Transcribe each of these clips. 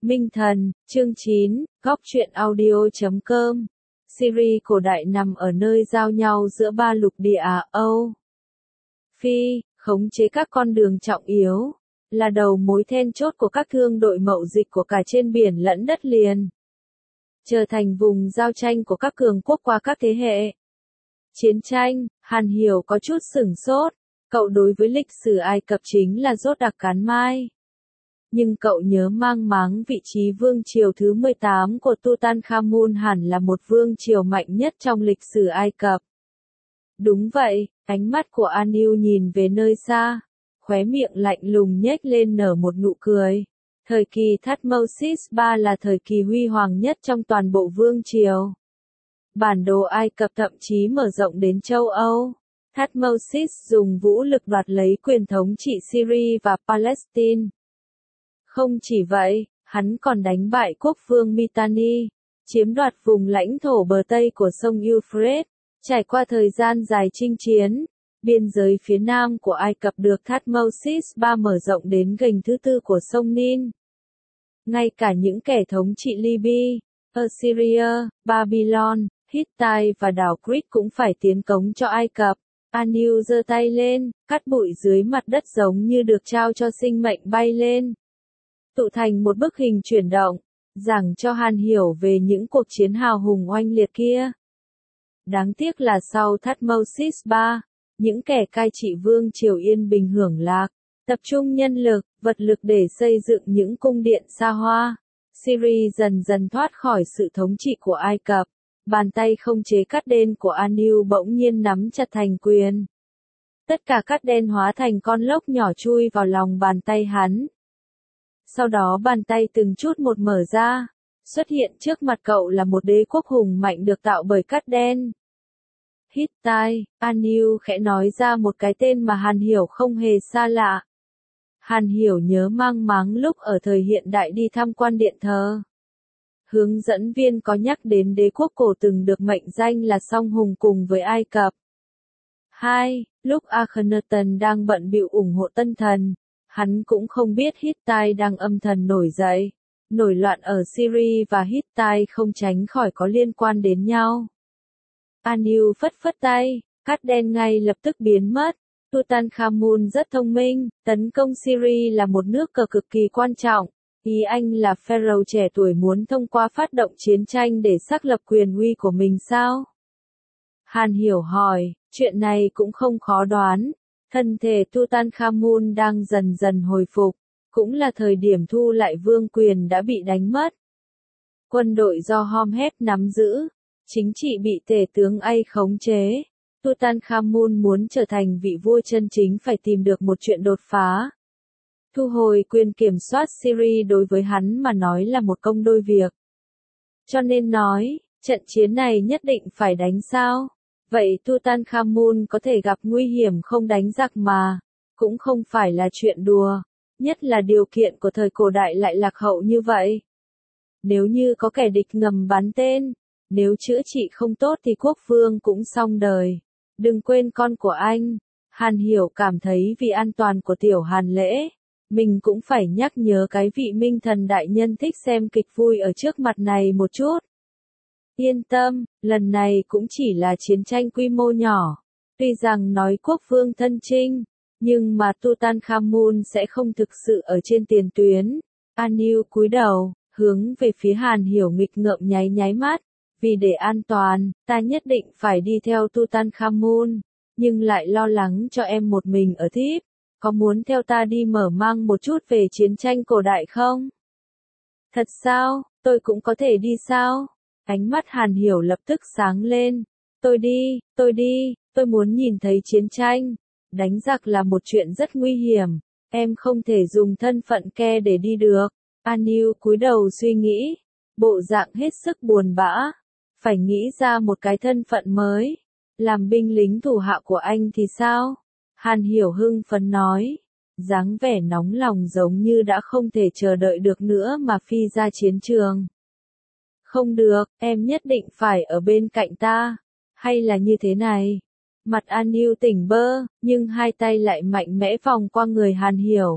Minh Thần, chương 9, góc truyện audio.com. Syria cổ đại nằm ở nơi giao nhau giữa ba lục địa Á Âu, Phi, khống chế các con đường trọng yếu, là đầu mối then chốt của các thương đội mậu dịch của cả trên biển lẫn đất liền. Trở thành vùng giao tranh của các cường quốc qua các thế hệ. Chiến tranh, Hàn Hiểu có chút sửng sốt, cậu đối với lịch sử Ai Cập chính là dốt đặc cán mai. Nhưng cậu nhớ mang máng vị trí vương triều thứ 18 của Tutankhamun hẳn là một vương triều mạnh nhất trong lịch sử Ai Cập. Đúng vậy, ánh mắt của Anu nhìn về nơi xa, khóe miệng lạnh lùng nhếch lên nở một nụ cười. Thời kỳ Thutmose III là thời kỳ huy hoàng nhất trong toàn bộ vương triều. Bản đồ Ai Cập thậm chí mở rộng đến châu Âu. Thutmose dùng vũ lực đoạt lấy quyền thống trị Syria và Palestine. Không chỉ vậy, hắn còn đánh bại quốc vương Mitanni, chiếm đoạt vùng lãnh thổ bờ Tây của sông Euphrates. Trải qua thời gian dài chinh chiến, biên giới phía nam của Ai Cập được Thutmose III mở rộng đến gành thứ tư của sông Nin. Ngay cả những kẻ thống trị Libya, Assyria, Babylon, Hittite và đảo Crete cũng phải tiến cống cho Ai Cập. Anu giơ tay lên, cát bụi dưới mặt đất giống như được trao cho sinh mệnh bay lên, tụ thành một bức hình chuyển động, giảng cho Hàn hiểu về những cuộc chiến hào hùng oanh liệt kia. Đáng tiếc là sau Thutmose III, những kẻ cai trị vương triều yên bình hưởng lạc, tập trung nhân lực, vật lực để xây dựng những cung điện xa hoa. Syria dần dần thoát khỏi sự thống trị của Ai Cập. Bàn tay không chế cát đen của Anu bỗng nhiên nắm chặt thành quyền. Tất cả cát đen hóa thành con lốc nhỏ chui vào lòng bàn tay hắn. Sau đó bàn tay từng chút một mở ra, xuất hiện trước mặt cậu là một đế quốc hùng mạnh được tạo bởi cát đen. Hittite, Anu khẽ nói ra một cái tên mà Hàn Hiểu không hề xa lạ. Hàn Hiểu nhớ mang máng lúc ở thời hiện đại đi tham quan điện thờ. Hướng dẫn viên có nhắc đến đế quốc cổ từng được mệnh danh là song hùng cùng với Ai Cập. 2. Lúc Akhenaten đang bận bịu ủng hộ tân thần, hắn cũng không biết Hittite đang âm thầm nổi dậy. Nổi loạn ở Syria và Hittite không tránh khỏi có liên quan đến nhau. Anu phất phất tay, cát đen ngay lập tức biến mất. Tutankhamun rất thông minh, tấn công Syria là một nước cờ cực kỳ quan trọng. Ý anh là Pharaoh trẻ tuổi muốn thông qua phát động chiến tranh để xác lập quyền uy của mình sao? Hàn Hiểu hỏi, chuyện này cũng không khó đoán. Thân thể Tutankhamun đang dần dần hồi phục, cũng là thời điểm thu lại vương quyền đã bị đánh mất. Quân đội do Hormuzd nắm giữ, chính trị bị tể tướng Ai khống chế. Tutankhamun muốn trở thành vị vua chân chính phải tìm được một chuyện đột phá. Thu hồi quyền kiểm soát Syria đối với hắn mà nói là một công đôi việc. Cho nên nói, trận chiến này nhất định phải đánh sao? Vậy Tutankhamun có thể gặp nguy hiểm không đánh giặc mà, cũng không phải là chuyện đùa, nhất là điều kiện của thời cổ đại lại lạc hậu như vậy. Nếu như có kẻ địch ngầm bắn tên, nếu chữa trị không tốt thì quốc vương cũng xong đời. Đừng quên con của anh. Hàn Hiểu cảm thấy vì an toàn của tiểu Hàn Lễ, mình cũng phải nhắc nhớ cái vị Minh Thần đại nhân thích xem kịch vui ở trước mặt này một chút. Yên tâm, lần này cũng chỉ là chiến tranh quy mô nhỏ. Tuy rằng nói quốc vương thân chinh, nhưng mà Tutankhamun sẽ không thực sự ở trên tiền tuyến. Anu cúi đầu, hướng về phía Hàn Hiểu nghịch ngợm nháy nháy mắt. Vì để an toàn, ta nhất định phải đi theo Tutankhamun, nhưng lại lo lắng cho em một mình ở Thíp. Có muốn theo ta đi mở mang một chút về chiến tranh cổ đại không? Thật sao, tôi cũng có thể đi sao? Ánh mắt Hàn Hiểu lập tức sáng lên. Tôi đi, tôi muốn nhìn thấy chiến tranh. Đánh giặc là một chuyện rất nguy hiểm, em không thể dùng thân phận ke để đi được. Anu cúi đầu suy nghĩ, bộ dạng hết sức buồn bã. Phải nghĩ ra một cái thân phận mới. Làm binh lính thủ hạ của anh thì sao? Hàn Hiểu hưng phấn nói. Dáng vẻ nóng lòng giống như đã không thể chờ đợi được nữa mà phi ra chiến trường. Không được, em nhất định phải ở bên cạnh ta. Hay là như thế này? Mặt Anu tỉnh bơ, nhưng hai tay lại mạnh mẽ vòng qua người Hàn Hiểu.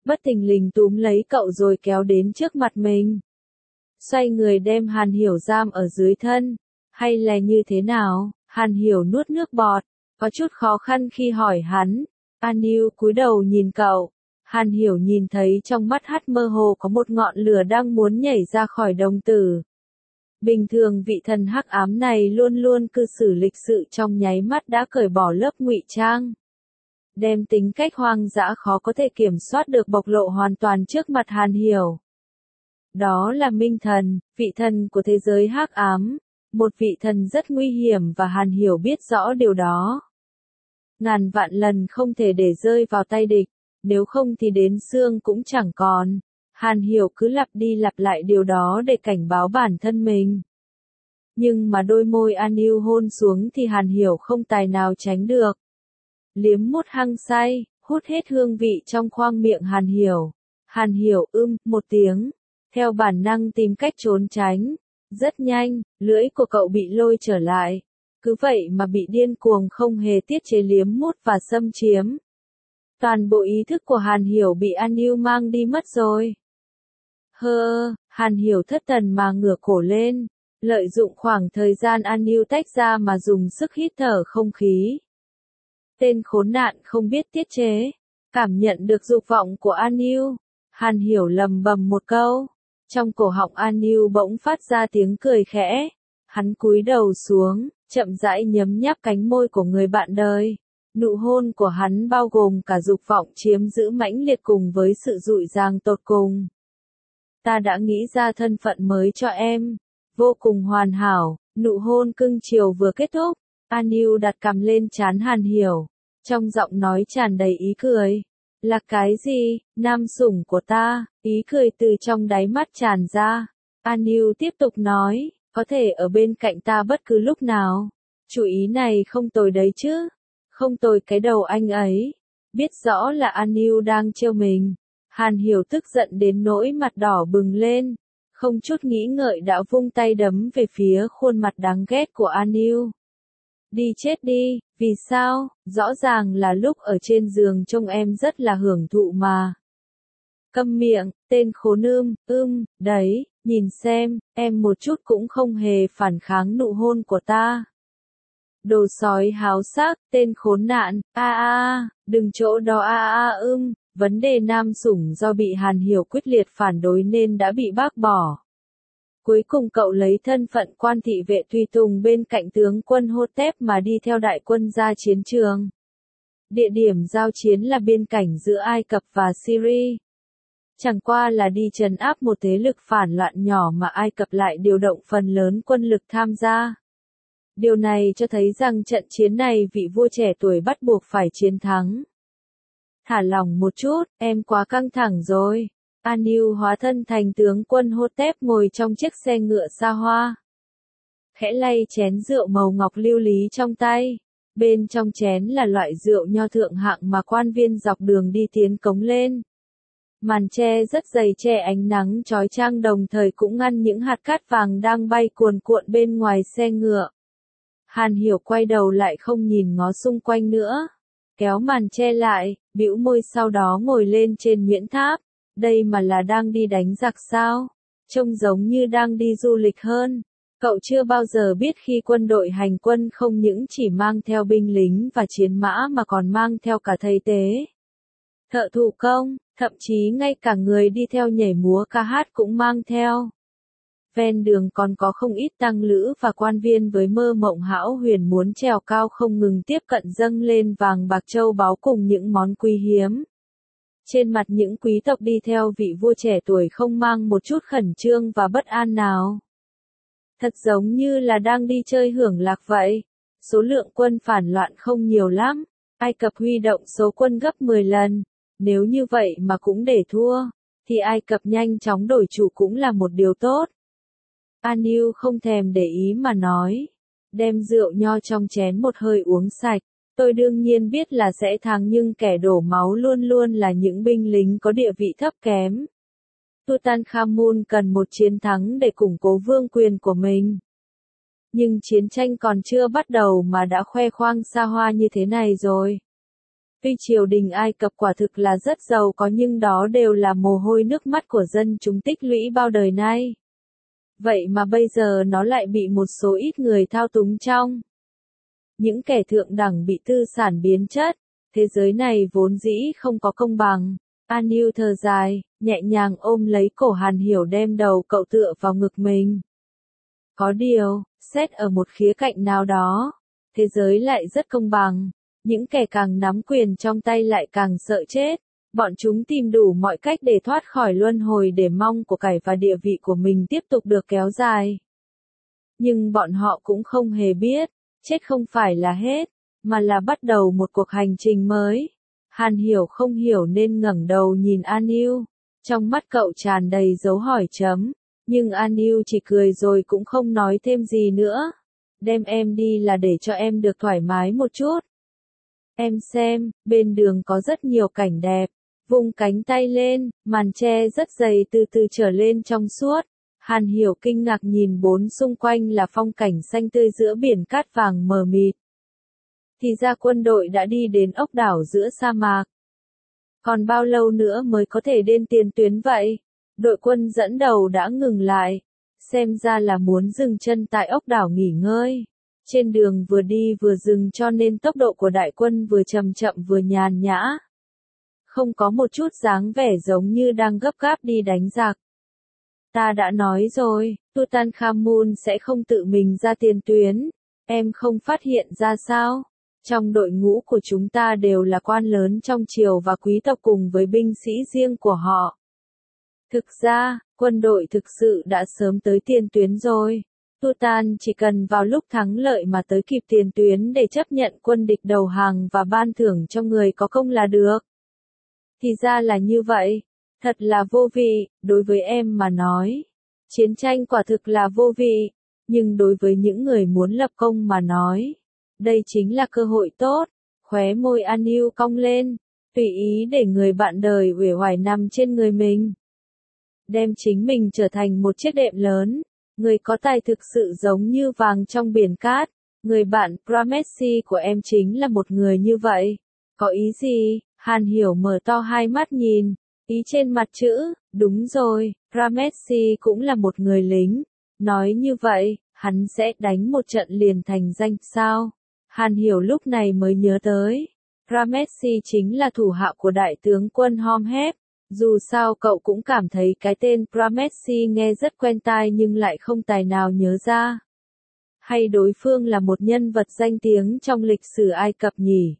bất thình lình túm lấy cậu rồi kéo đến trước mặt mình. Xoay người đem Hàn Hiểu giam ở dưới thân, hay là như thế nào? Hàn Hiểu nuốt nước bọt, có chút khó khăn khi hỏi hắn. An Yêu cúi đầu nhìn cậu. Hàn Hiểu nhìn thấy trong mắt hắn mơ hồ có một ngọn lửa đang muốn nhảy ra khỏi đồng tử. Bình thường vị thần hắc ám này luôn luôn cư xử lịch sự, trong nháy mắt đã cởi bỏ lớp ngụy trang. Đem tính cách hoang dã khó có thể kiểm soát được bộc lộ hoàn toàn trước mặt Hàn Hiểu. Đó là Minh Thần, vị thần của thế giới hắc ám, một vị thần rất nguy hiểm và Hàn Hiểu biết rõ điều đó. Ngàn vạn lần không thể để rơi vào tay địch, nếu không thì đến xương cũng chẳng còn. Hàn Hiểu cứ lặp đi lặp lại điều đó để cảnh báo bản thân mình. Nhưng mà đôi môi An Yêu hôn xuống thì Hàn Hiểu không tài nào tránh được. Liếm mút hăng say, hút hết hương vị trong khoang miệng Hàn Hiểu. Hàn Hiểu một tiếng, theo bản năng tìm cách trốn tránh. Rất nhanh, lưỡi của cậu bị lôi trở lại. Cứ vậy mà bị điên cuồng không hề tiết chế liếm mút và xâm chiếm. Toàn bộ ý thức của Hàn Hiểu bị An Yêu mang đi mất rồi. Hàn Hiểu thất thần mà ngửa cổ lên, lợi dụng khoảng thời gian An Yêu tách ra mà dùng sức hít thở không khí. Tên khốn nạn không biết tiết chế, cảm nhận được dục vọng của An Yêu. Hàn Hiểu lầm bầm một câu, trong cổ họng An Yêu bỗng phát ra tiếng cười khẽ. Hắn cúi đầu xuống, chậm rãi nhấm nháp cánh môi của người bạn đời. Nụ hôn của hắn bao gồm cả dục vọng chiếm giữ mãnh liệt cùng với sự dụi dàng tột cùng. Ta đã nghĩ ra thân phận mới cho em, vô cùng hoàn hảo. Nụ hôn cưng chiều vừa kết thúc, An Yêu đặt cằm lên trán Hàn Hiểu, trong giọng nói tràn đầy ý cười. Là cái gì, nam sủng của ta? Ý cười từ trong đáy mắt tràn ra. An Yêu tiếp tục nói, có thể ở bên cạnh ta bất cứ lúc nào. Chủ ý này không tồi đấy chứ. Không tồi cái đầu anh ấy. Biết rõ là An Yêu đang trêu mình. Hàn Hiểu tức giận đến nỗi mặt đỏ bừng lên. Không chút nghĩ ngợi đã vung tay đấm về phía khuôn mặt đáng ghét của An Yêu. Đi chết đi, vì sao? Rõ ràng là lúc ở trên giường trông em rất là hưởng thụ mà. Câm miệng, tên khốn đấy, nhìn xem, em một chút cũng không hề phản kháng nụ hôn của ta. Đồ sói háo sắc, tên khốn nạn, đừng chỗ đó vấn đề nam sủng do bị Hàn Hiểu quyết liệt phản đối nên đã bị bác bỏ. Cuối cùng cậu lấy thân phận quan thị vệ tùy tùng bên cạnh tướng quân Hotep mà đi theo đại quân ra chiến trường. Địa điểm giao chiến là biên cảnh giữa Ai Cập và Syria. Chẳng qua là đi trấn áp một thế lực phản loạn nhỏ mà Ai Cập lại điều động phần lớn quân lực tham gia. Điều này cho thấy rằng trận chiến này vị vua trẻ tuổi bắt buộc phải chiến thắng. Thả lỏng một chút, em quá căng thẳng rồi. An Yêu hóa thân thành tướng quân Hotep ngồi trong chiếc xe ngựa xa hoa. Khẽ lay chén rượu màu ngọc lưu lý trong tay. Bên trong chén là loại rượu nho thượng hạng mà quan viên dọc đường đi tiến cống lên. Màn che rất dày che ánh nắng chói chang đồng thời cũng ngăn những hạt cát vàng đang bay cuồn cuộn bên ngoài xe ngựa. Hàn Hiểu quay đầu lại không nhìn ngó xung quanh nữa. Kéo màn che lại, bĩu môi sau đó ngồi lên trên Nguyễn Tháp. Đây mà là đang đi đánh giặc sao? Trông giống như đang đi du lịch hơn. Cậu chưa bao giờ biết khi quân đội hành quân không những chỉ mang theo binh lính và chiến mã mà còn mang theo cả thầy tế, thợ thủ công, thậm chí ngay cả người đi theo nhảy múa ca hát cũng mang theo. Ven đường còn có không ít tăng lữ và quan viên với mơ mộng hão huyền muốn trèo cao không ngừng tiếp cận dâng lên vàng bạc châu báu cùng những món quý hiếm. Trên mặt những quý tộc đi theo vị vua trẻ tuổi không mang một chút khẩn trương và bất an nào. Thật giống như là đang đi chơi hưởng lạc vậy. Số lượng quân phản loạn không nhiều lắm. Ai Cập huy động số quân gấp 10 lần. Nếu như vậy mà cũng để thua, thì Ai Cập nhanh chóng đổi chủ cũng là một điều tốt. An Yêu không thèm để ý mà nói. Đem rượu nho trong chén một hơi uống sạch. Tôi đương nhiên biết là sẽ thắng nhưng kẻ đổ máu luôn luôn là những binh lính có địa vị thấp kém. Tutankhamun cần một chiến thắng để củng cố vương quyền của mình. Nhưng chiến tranh còn chưa bắt đầu mà đã khoe khoang xa hoa như thế này rồi. Tuy triều đình Ai Cập quả thực là rất giàu có nhưng đó đều là mồ hôi nước mắt của dân chúng tích lũy bao đời nay. Vậy mà bây giờ nó lại bị một số ít người thao túng trong. Những kẻ thượng đẳng bị tư sản biến chất, thế giới này vốn dĩ không có công bằng. An Yêu thở dài, nhẹ nhàng ôm lấy cổ Hàn Hiểu đem đầu cậu tựa vào ngực mình. Có điều, xét ở một khía cạnh nào đó, thế giới lại rất công bằng. Những kẻ càng nắm quyền trong tay lại càng sợ chết. Bọn chúng tìm đủ mọi cách để thoát khỏi luân hồi để mong của cải và địa vị của mình tiếp tục được kéo dài. Nhưng bọn họ cũng không hề biết, chết không phải là hết, mà là bắt đầu một cuộc hành trình mới. Hàn Hiểu không hiểu nên ngẩng đầu nhìn An Yêu. Trong mắt cậu tràn đầy dấu hỏi chấm, nhưng An Yêu chỉ cười rồi cũng không nói thêm gì nữa. Đem em đi là để cho em được thoải mái một chút. Em xem, bên đường có rất nhiều cảnh đẹp. Vung cánh tay lên, màn che rất dày từ từ trở lên trong suốt. Hàn Hiểu kinh ngạc nhìn bốn xung quanh là phong cảnh xanh tươi giữa biển cát vàng mờ mịt. Thì ra quân đội đã đi đến ốc đảo giữa sa mạc. Còn bao lâu nữa mới có thể đến tiền tuyến vậy? Đội quân dẫn đầu đã ngừng lại. Xem ra là muốn dừng chân tại ốc đảo nghỉ ngơi. Trên đường vừa đi vừa dừng cho nên tốc độ của đại quân vừa chậm chậm vừa nhàn nhã. Không có một chút dáng vẻ giống như đang gấp gáp đi đánh giặc. Ta đã nói rồi, Tutankhamun sẽ không tự mình ra tiền tuyến. Em không phát hiện ra sao? Trong đội ngũ của chúng ta đều là quan lớn trong triều và quý tộc cùng với binh sĩ riêng của họ. Thực ra, quân đội thực sự đã sớm tới tiền tuyến rồi. Tutan chỉ cần vào lúc thắng lợi mà tới kịp tiền tuyến để chấp nhận quân địch đầu hàng và ban thưởng cho người có công là được. Thì ra là như vậy. Thật là vô vị, đối với em mà nói. Chiến tranh quả thực là vô vị, nhưng đối với những người muốn lập công mà nói, đây chính là cơ hội tốt. Khóe môi An Yêu cong lên, tùy ý để người bạn đời uể oải nằm trên người mình. Đem chính mình trở thành một chiếc đệm lớn. Người có tài thực sự giống như vàng trong biển cát. Người bạn Pramessi của em chính là một người như vậy. Có ý gì? Hàn Hiểu mở to hai mắt nhìn. Ý trên mặt chữ, đúng rồi, Pramessi cũng là một người lính. Nói như vậy, hắn sẽ đánh một trận liền thành danh sao? Hàn Hiểu lúc này mới nhớ tới. Pramessi chính là thủ hạ của đại tướng quân Hormheb. Dù sao cậu cũng cảm thấy cái tên Pramessi nghe rất quen tai nhưng lại không tài nào nhớ ra. Hay đối phương là một nhân vật danh tiếng trong lịch sử Ai Cập nhỉ?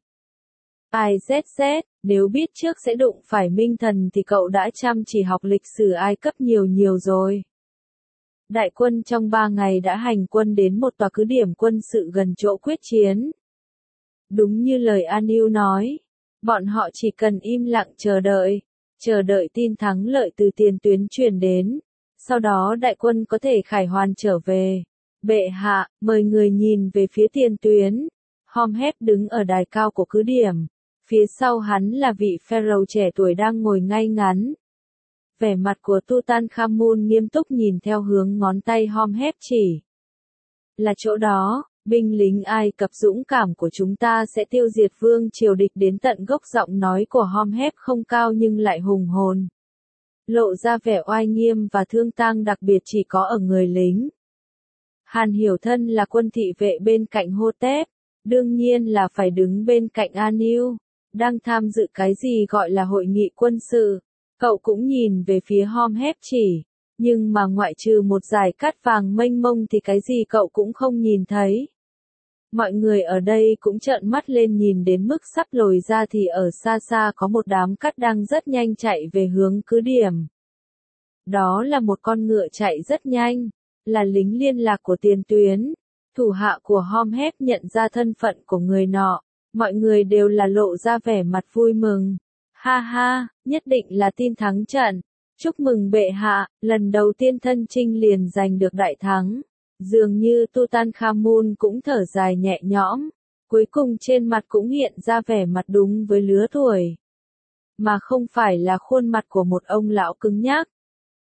IZZ, nếu biết trước sẽ đụng phải Minh Thần thì cậu đã chăm chỉ học lịch sử Ai Cập nhiều rồi. Đại quân trong 3 ngày đã hành quân đến một tòa cứ điểm quân sự gần chỗ quyết chiến. Đúng như lời An Yêu nói, bọn họ chỉ cần im lặng chờ đợi tin thắng lợi từ tiền tuyến truyền đến, sau đó đại quân có thể khải hoàn trở về. Bệ hạ, mời người nhìn về phía tiền tuyến. Hormheb đứng ở đài cao của cứ điểm, phía sau hắn là vị pharaoh trẻ tuổi đang ngồi ngay ngắn. Vẻ mặt của Tutankhamun nghiêm túc nhìn theo hướng ngón tay Hormheb chỉ. Là chỗ đó. Binh lính Ai Cập dũng cảm của chúng ta sẽ tiêu diệt vương triều địch đến tận gốc. Giọng nói của Hormheb không cao nhưng lại hùng hồn. Lộ ra vẻ oai nghiêm và thương tang đặc biệt chỉ có ở người lính. Hàn Hiểu thân là quân thị vệ bên cạnh Hotep, đương nhiên là phải đứng bên cạnh An Yêu. Đang tham dự cái gì gọi là hội nghị quân sự, cậu cũng nhìn về phía Hormheb chỉ. Nhưng mà ngoại trừ một dải cát vàng mênh mông thì cái gì cậu cũng không nhìn thấy. Mọi người ở đây cũng trợn mắt lên nhìn đến mức sắp lồi ra thì ở xa xa có một đám cát đang rất nhanh chạy về hướng cứ điểm. Đó là một con ngựa chạy rất nhanh, là lính liên lạc của tiền tuyến. Thủ hạ của Hormheb nhận ra thân phận của người nọ, mọi người đều là lộ ra vẻ mặt vui mừng. Ha ha, nhất định là tin thắng trận. Chúc mừng bệ hạ, lần đầu tiên thân chinh liền giành được đại thắng. Dường như Tutankhamun cũng thở dài nhẹ nhõm, cuối cùng trên mặt cũng hiện ra vẻ mặt đúng với lứa tuổi. Mà không phải là khuôn mặt của một ông lão cứng nhắc.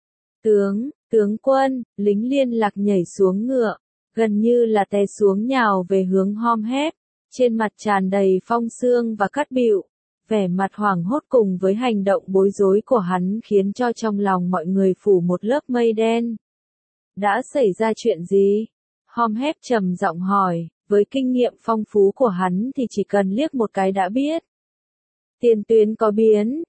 Tướng quân, lính liên lạc nhảy xuống ngựa, gần như là té xuống nhào về hướng Hormheb, trên mặt tràn đầy phong sương và cát bụi. Vẻ mặt hoảng hốt cùng với hành động bối rối của hắn khiến cho trong lòng mọi người phủ một lớp mây đen. Đã xảy ra chuyện gì? Hormheb trầm giọng hỏi, với kinh nghiệm phong phú của hắn thì chỉ cần liếc một cái đã biết. Tiền tuyến có biến,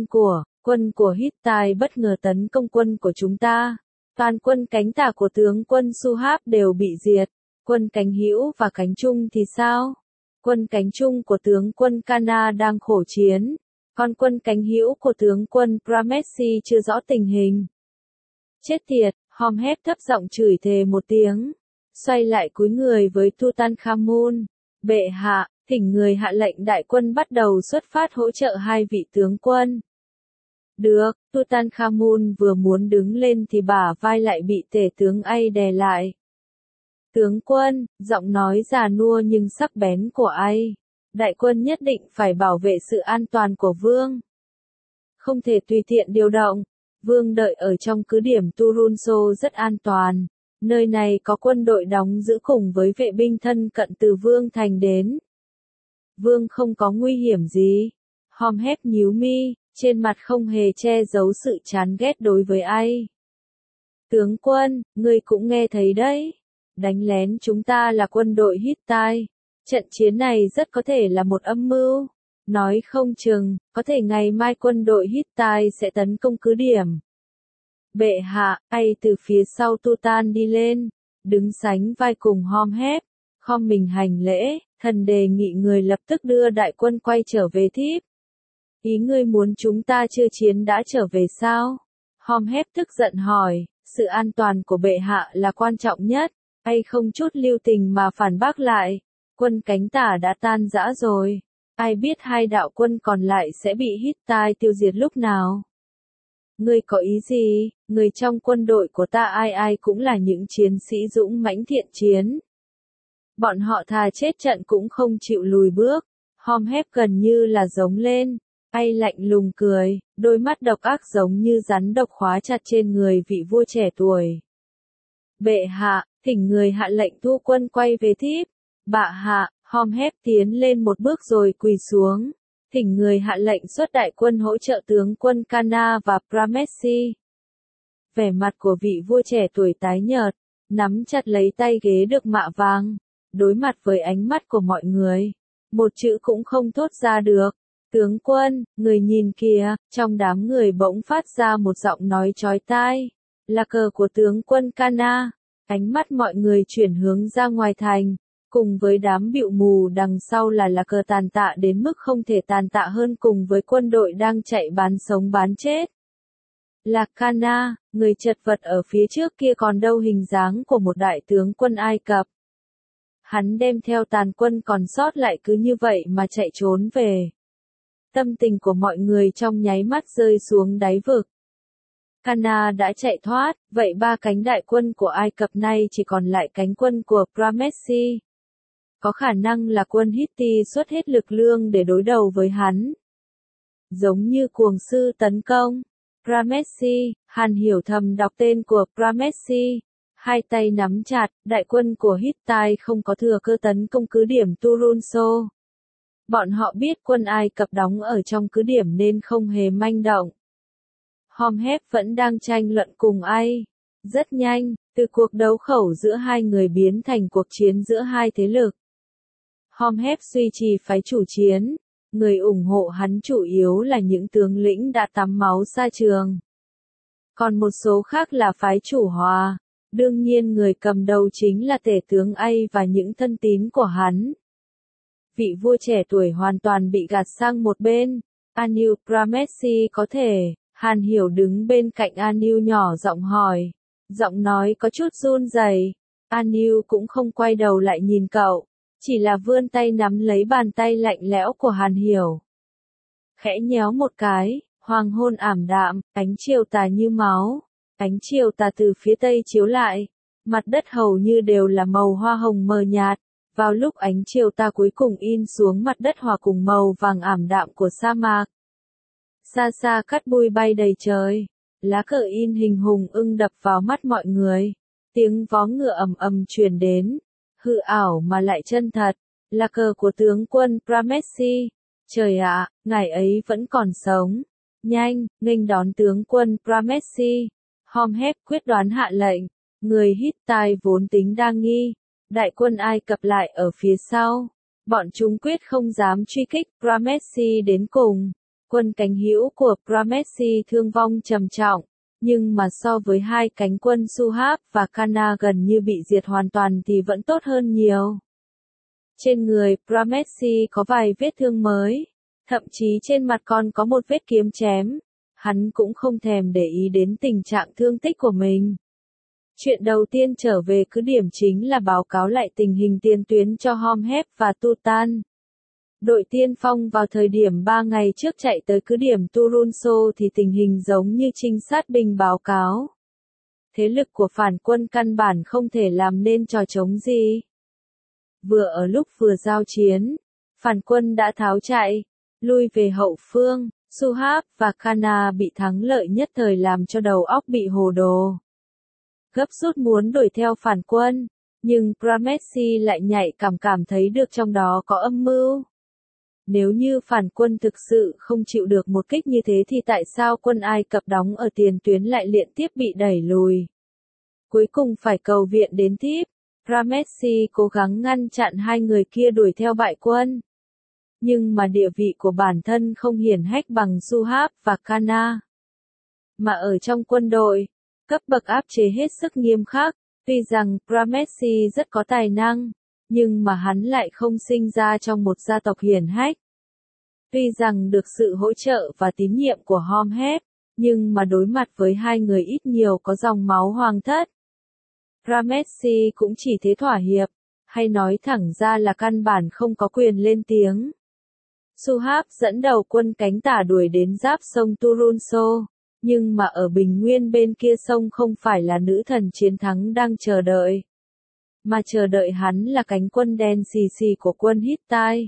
quân của Hittite bất ngờ tấn công quân của chúng ta. Toàn quân cánh tả của tướng quân Suhab đều bị diệt. Quân cánh hữu và cánh trung thì sao? Quân cánh trung của tướng quân Kana đang khổ chiến. Còn quân cánh hữu của tướng quân Pramesi chưa rõ tình hình. Chết tiệt, Hormheb thấp giọng chửi thề một tiếng. Xoay lại cúi người với Tutankhamun. Bệ hạ, thỉnh người hạ lệnh đại quân bắt đầu xuất phát hỗ trợ hai vị tướng quân. Được, Tutankhamun vừa muốn đứng lên thì bả vai lại bị tể tướng Ai đè lại. Tướng quân, giọng nói già nua nhưng sắc bén của Ai. Đại quân nhất định phải bảo vệ sự an toàn của vương. Không thể tùy tiện điều động. Vương đợi ở trong cứ điểm Turunso rất an toàn. Nơi này có quân đội đóng giữ cùng với vệ binh thân cận từ vương thành đến. Vương không có nguy hiểm gì. Hormheb nhíu mi, trên mặt không hề che giấu sự chán ghét đối với Ai. Tướng quân, ngươi cũng nghe thấy đấy. Đánh lén chúng ta là quân đội Hittite. Trận chiến này rất có thể là một âm mưu. Nói không chừng, có thể ngày mai quân đội Hittite sẽ tấn công cứ điểm. Bệ hạ, Ai từ phía sau Tutan đi lên, đứng sánh vai cùng Hormheb, khom mình hành lễ, thần đề nghị người lập tức đưa đại quân quay trở về Thíp. Ý ngươi muốn chúng ta chưa chiến đã trở về sao? Hormheb tức giận hỏi, sự an toàn của bệ hạ là quan trọng nhất. Ai không chút lưu tình mà phản bác lại, quân cánh tả đã tan rã rồi. Ai biết hai đạo quân còn lại sẽ bị Hittite tiêu diệt lúc nào? Ngươi có ý gì? Người trong quân đội của ta ai cũng là những chiến sĩ dũng mãnh thiện chiến. Bọn họ thà chết trận cũng không chịu lùi bước. Hormheb gần như là giống lên. Ai lạnh lùng cười, đôi mắt độc ác giống như rắn độc khóa chặt trên người vị vua trẻ tuổi. Bệ hạ, thỉnh người hạ lệnh thu quân quay về Thíp. Bạ hạ, Hormheb tiến lên một bước rồi quỳ xuống. Thỉnh người hạ lệnh xuất đại quân hỗ trợ tướng quân Kana và Pramesi. Vẻ mặt của vị vua trẻ tuổi tái nhợt, nắm chặt lấy tay ghế được mạ vàng, đối mặt với ánh mắt của mọi người. Một chữ cũng không thốt ra được. Tướng quân, người nhìn kìa, trong đám người bỗng phát ra một giọng nói chói tai. Là cờ của tướng quân Kana. Ánh mắt mọi người chuyển hướng ra ngoài thành. Cùng với đám bịu mù đằng sau là cờ tàn tạ đến mức không thể tàn tạ hơn cùng với quân đội đang chạy bán sống bán chết. Là Kana, người chật vật ở phía trước kia còn đâu hình dáng của một đại tướng quân Ai Cập. Hắn đem theo tàn quân còn sót lại cứ như vậy mà chạy trốn về. Tâm tình của mọi người trong nháy mắt rơi xuống đáy vực. Kana đã chạy thoát, vậy ba cánh đại quân của Ai Cập nay chỉ còn lại cánh quân của Pramesi. Có khả năng là quân Hitti xuất hết lực lượng để đối đầu với hắn. Giống như cuồng sư tấn công. Pramesi, Hàn hiểu thầm đọc tên của Pramesi. Hai tay nắm chặt, đại quân của Hittite không có thừa cơ tấn công cứ điểm Turunso. Bọn họ biết quân Ai Cập đóng ở trong cứ điểm nên không hề manh động. Hormheb vẫn đang tranh luận cùng Ai. Rất nhanh, từ cuộc đấu khẩu giữa hai người biến thành cuộc chiến giữa hai thế lực. Hormheb duy trì phái chủ chiến, người ủng hộ hắn chủ yếu là những tướng lĩnh đã tắm máu xa trường. Còn một số khác là phái chủ hòa, đương nhiên người cầm đầu chính là tể tướng Ai và những thân tín của hắn. Vị vua trẻ tuổi hoàn toàn bị gạt sang một bên, Anu Pramesi có thể, Hàn hiểu đứng bên cạnh Anu nhỏ giọng hỏi, giọng nói có chút run rẩy. Anu cũng không quay đầu lại nhìn cậu. Chỉ là vươn tay nắm lấy bàn tay lạnh lẽo của Hàn Hiểu. Khẽ nhéo một cái, hoàng hôn ảm đạm, ánh chiều tà như máu. Ánh chiều tà từ phía tây chiếu lại. Mặt đất hầu như đều là màu hoa hồng mờ nhạt. Vào lúc ánh chiều tà cuối cùng in xuống mặt đất hòa cùng màu vàng ảm đạm của sa mạc. Xa xa cát bụi bay đầy trời. Lá cờ in hình hùng ưng đập vào mắt mọi người. Tiếng vó ngựa ầm ầm truyền đến. Hư ảo mà lại chân thật, là cờ của tướng quân Pramesi. Trời ạ, ngài ấy vẫn còn sống. Nhanh, nghênh đón tướng quân Pramessi. Hormheb quyết đoán hạ lệnh. Người Hittite vốn tính đa nghi. Đại quân Ai Cập lại ở phía sau. Bọn chúng quyết không dám truy kích Pramessi đến cùng. Quân cánh hữu của Pramessi thương vong trầm trọng. Nhưng mà so với hai cánh quân Suhab và Kana gần như bị diệt hoàn toàn thì vẫn tốt hơn nhiều. Trên người Pramessi có vài vết thương mới. Thậm chí trên mặt còn có một vết kiếm chém. Hắn cũng không thèm để ý đến tình trạng thương tích của mình. Chuyện đầu tiên trở về cứ điểm chính là báo cáo lại tình hình tiền tuyến cho Hormheb và Tutan. Đội tiên phong vào thời điểm 3 ngày trước chạy tới cứ điểm Turunso thì tình hình giống như trinh sát binh báo cáo. Thế lực của phản quân căn bản không thể làm nên trò trống gì. Vừa ở lúc vừa giao chiến, phản quân đã tháo chạy, lui về hậu phương, Suhab và Kana bị thắng lợi nhất thời làm cho đầu óc bị hồ đồ. Gấp rút muốn đuổi theo phản quân, nhưng Pramessi lại nhạy cảm thấy được trong đó có âm mưu. Nếu như phản quân thực sự không chịu được một kích như thế thì tại sao quân Ai Cập đóng ở tiền tuyến lại liên tiếp bị đẩy lùi? Cuối cùng phải cầu viện đến Thíp. Pramessi cố gắng ngăn chặn hai người kia đuổi theo bại quân. Nhưng mà địa vị của bản thân không hiển hách bằng Suhab và Kana. Mà ở trong quân đội, cấp bậc áp chế hết sức nghiêm khắc. Tuy rằng Pramessi rất có tài năng, nhưng mà hắn lại không sinh ra trong một gia tộc hiển hách. Tuy rằng được sự hỗ trợ và tín nhiệm của Hormheb, nhưng mà đối mặt với hai người ít nhiều có dòng máu hoàng thất, Pramessi cũng chỉ thế thỏa hiệp, hay nói thẳng ra là căn bản không có quyền lên tiếng. Suhab dẫn đầu quân cánh tả đuổi đến giáp sông Turunso, nhưng mà ở bình nguyên bên kia sông không phải là nữ thần chiến thắng đang chờ đợi, mà chờ đợi hắn là cánh quân đen xì xì của quân Hittite.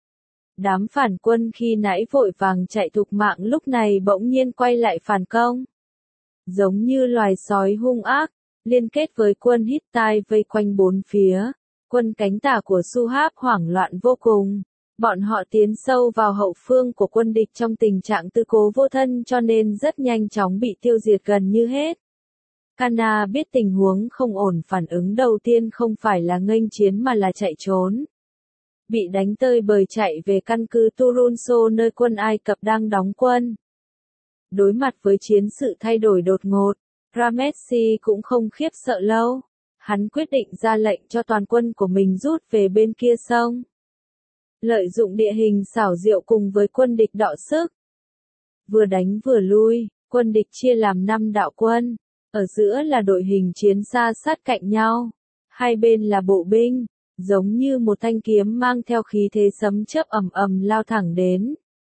Đám phản quân khi nãy vội vàng chạy thục mạng lúc này bỗng nhiên quay lại phản công. Giống như loài sói hung ác, liên kết với quân Hittite vây quanh bốn phía, quân cánh tả của Suhab hoảng loạn vô cùng. Bọn họ tiến sâu vào hậu phương của quân địch trong tình trạng tư cố vô thân cho nên rất nhanh chóng bị tiêu diệt gần như hết. Kana biết tình huống không ổn, phản ứng đầu tiên không phải là nghênh chiến mà là chạy trốn. Bị đánh tơi bời chạy về căn cứ Turunso nơi quân Ai Cập đang đóng quân. Đối mặt với chiến sự thay đổi đột ngột, Pramessi cũng không khiếp sợ lâu. Hắn quyết định ra lệnh cho toàn quân của mình rút về bên kia sông. Lợi dụng địa hình xảo diệu cùng với quân địch đọ sức. Vừa đánh vừa lui, quân địch chia làm 5 đạo quân. Ở giữa là đội hình chiến xa sát cạnh nhau. Hai bên là bộ binh, giống như một thanh kiếm mang theo khí thế sấm chớp ầm ầm lao thẳng đến.